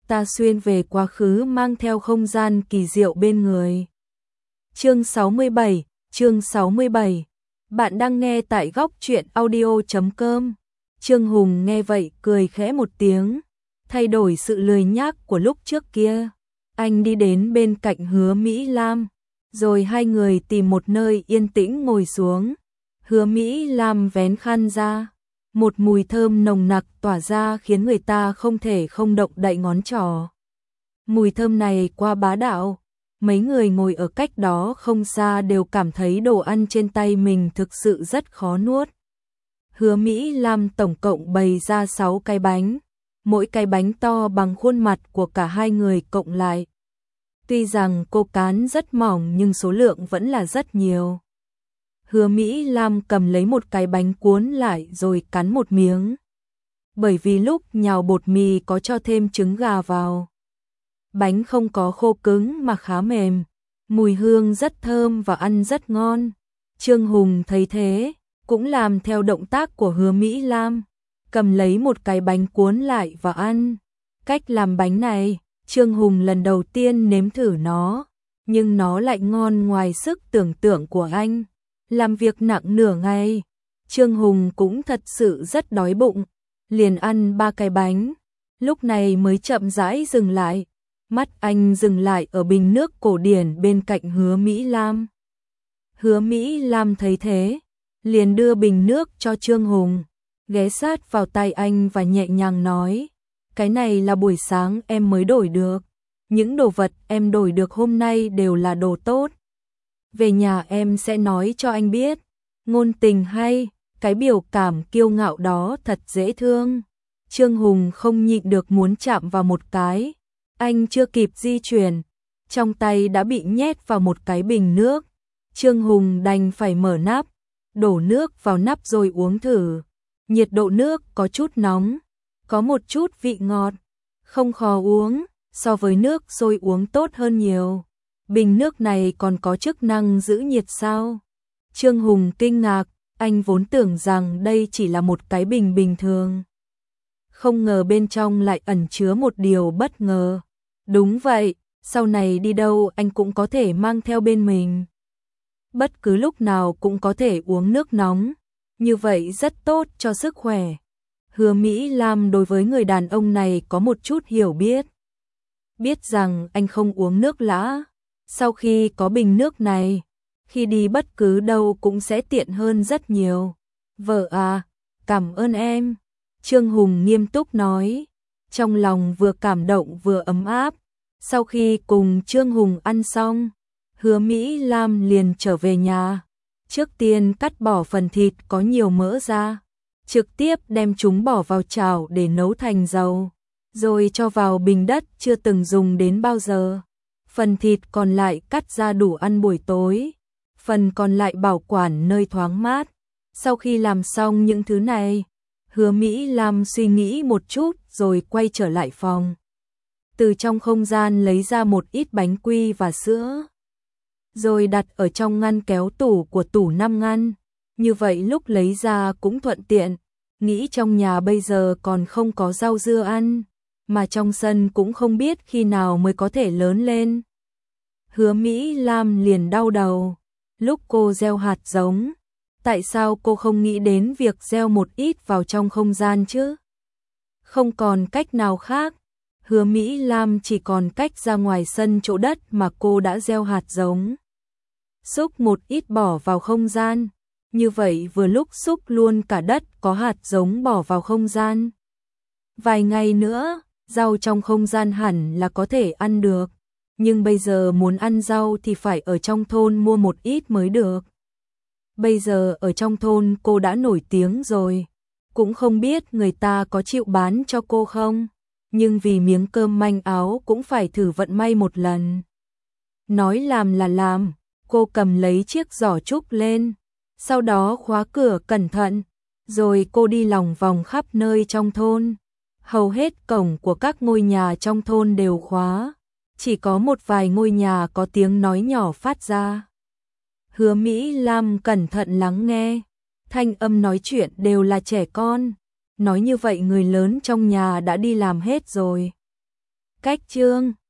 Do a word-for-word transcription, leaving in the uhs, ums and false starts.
ta xuyên về quá khứ mang theo không gian kỳ diệu bên người. Chương sáu mươi bảy, chương sáu mươi bảy. Bạn đang nghe tại góc truyện audio chấm com. Trương Hùng nghe vậy cười khẽ một tiếng, thay đổi sự lười nhác của lúc trước kia. Anh đi đến bên cạnh Hứa Mỹ Lam, rồi hai người tìm một nơi yên tĩnh ngồi xuống. Hứa Mỹ Lam vén khăn ra, một mùi thơm nồng nặc tỏa ra khiến người ta không thể không động đậy ngón trỏ. Mùi thơm này quá bá đạo, mấy người ngồi ở cách đó không xa đều cảm thấy đồ ăn trên tay mình thực sự rất khó nuốt. Hứa Mỹ Lam tổng cộng bày ra sáu cái bánh, mỗi cái bánh to bằng khuôn mặt của cả hai người cộng lại. Tuy rằng cô cán rất mỏng nhưng số lượng vẫn là rất nhiều. Hứa Mỹ Lam cầm lấy một cái bánh cuốn lại rồi cắn một miếng. Bởi vì lúc nhào bột mì có cho thêm trứng gà vào. Bánh không có khô cứng mà khá mềm, mùi hương rất thơm và ăn rất ngon. Trương Hùng thấy thế, cũng làm theo động tác của Hứa Mỹ Lam, cầm lấy một cái bánh cuốn lại và ăn. Cách làm bánh này, Trương Hùng lần đầu tiên nếm thử nó, nhưng nó lại ngon ngoài sức tưởng tượng của anh. Làm việc nặng nửa ngày, Trương Hùng cũng thật sự rất đói bụng, liền ăn ba cái bánh, lúc này mới chậm rãi dừng lại. Mắt anh dừng lại ở bình nước cổ điển bên cạnh Hứa Mỹ Lam. Hứa Mỹ Lam thấy thế, liền đưa bình nước cho Trương Hùng, ghé sát vào tay anh và nhẹ nhàng nói, cái này là buổi sáng em mới đổi được, những đồ vật em đổi được hôm nay đều là đồ tốt. Về nhà em sẽ nói cho anh biết, ngôn tình hay, cái biểu cảm kiêu ngạo đó thật dễ thương. Trương Hùng không nhịn được muốn chạm vào một cái, anh chưa kịp di chuyển, trong tay đã bị nhét vào một cái bình nước. Trương Hùng đành phải mở nắp, đổ nước vào nắp rồi uống thử. Nhiệt độ nước có chút nóng, có một chút vị ngọt, không khó uống, so với nước sôi uống tốt hơn nhiều. Bình nước này còn có chức năng giữ nhiệt sao? Trương Hùng kinh ngạc, anh vốn tưởng rằng đây chỉ là một cái bình bình thường. Không ngờ bên trong lại ẩn chứa một điều bất ngờ. Đúng vậy, sau này đi đâu anh cũng có thể mang theo bên mình. Bất cứ lúc nào cũng có thể uống nước nóng, như vậy rất tốt cho sức khỏe. Hứa Mỹ Lam đối với người đàn ông này có một chút hiểu biết. Biết rằng anh không uống nước lã, sau khi có bình nước này, khi đi bất cứ đâu cũng sẽ tiện hơn rất nhiều. Vợ à, cảm ơn em. Trương Hùng nghiêm túc nói, trong lòng vừa cảm động vừa ấm áp. Sau khi cùng Trương Hùng ăn xong, Hứa Mỹ Lam liền trở về nhà. Trước tiên cắt bỏ phần thịt có nhiều mỡ ra, trực tiếp đem chúng bỏ vào chảo để nấu thành dầu, rồi cho vào bình đất chưa từng dùng đến bao giờ. Phần thịt còn lại cắt ra đủ ăn buổi tối, phần còn lại bảo quản nơi thoáng mát. Sau khi làm xong những thứ này, Hứa Mỹ Lam suy nghĩ một chút rồi quay trở lại phòng. Từ trong không gian lấy ra một ít bánh quy và sữa, rồi đặt ở trong ngăn kéo tủ của tủ năm ngăn. Như vậy lúc lấy ra cũng thuận tiện, nghĩ trong nhà bây giờ còn không có rau dưa ăn, mà trong sân cũng không biết khi nào mới có thể lớn lên. Hứa Mỹ Lam liền đau đầu, lúc cô gieo hạt giống, tại sao cô không nghĩ đến việc gieo một ít vào trong không gian chứ? Không còn cách nào khác, Hứa Mỹ Lam chỉ còn cách ra ngoài sân chỗ đất mà cô đã gieo hạt giống. Xúc một ít bỏ vào không gian, như vậy vừa lúc xúc luôn cả đất có hạt giống bỏ vào không gian. Vài ngày nữa, rau trong không gian hẳn là có thể ăn được, nhưng bây giờ muốn ăn rau thì phải ở trong thôn mua một ít mới được. Bây giờ ở trong thôn cô đã nổi tiếng rồi, cũng không biết người ta có chịu bán cho cô không, nhưng vì miếng cơm manh áo cũng phải thử vận may một lần. Nói làm là làm, cô cầm lấy chiếc giỏ trúc lên, sau đó khóa cửa cẩn thận, rồi cô đi lòng vòng khắp nơi trong thôn. Hầu hết cổng của các ngôi nhà trong thôn đều khóa, chỉ có một vài ngôi nhà có tiếng nói nhỏ phát ra. Hứa Mỹ Lam cẩn thận lắng nghe, thanh âm nói chuyện đều là trẻ con, nói như vậy người lớn trong nhà đã đi làm hết rồi. cách chương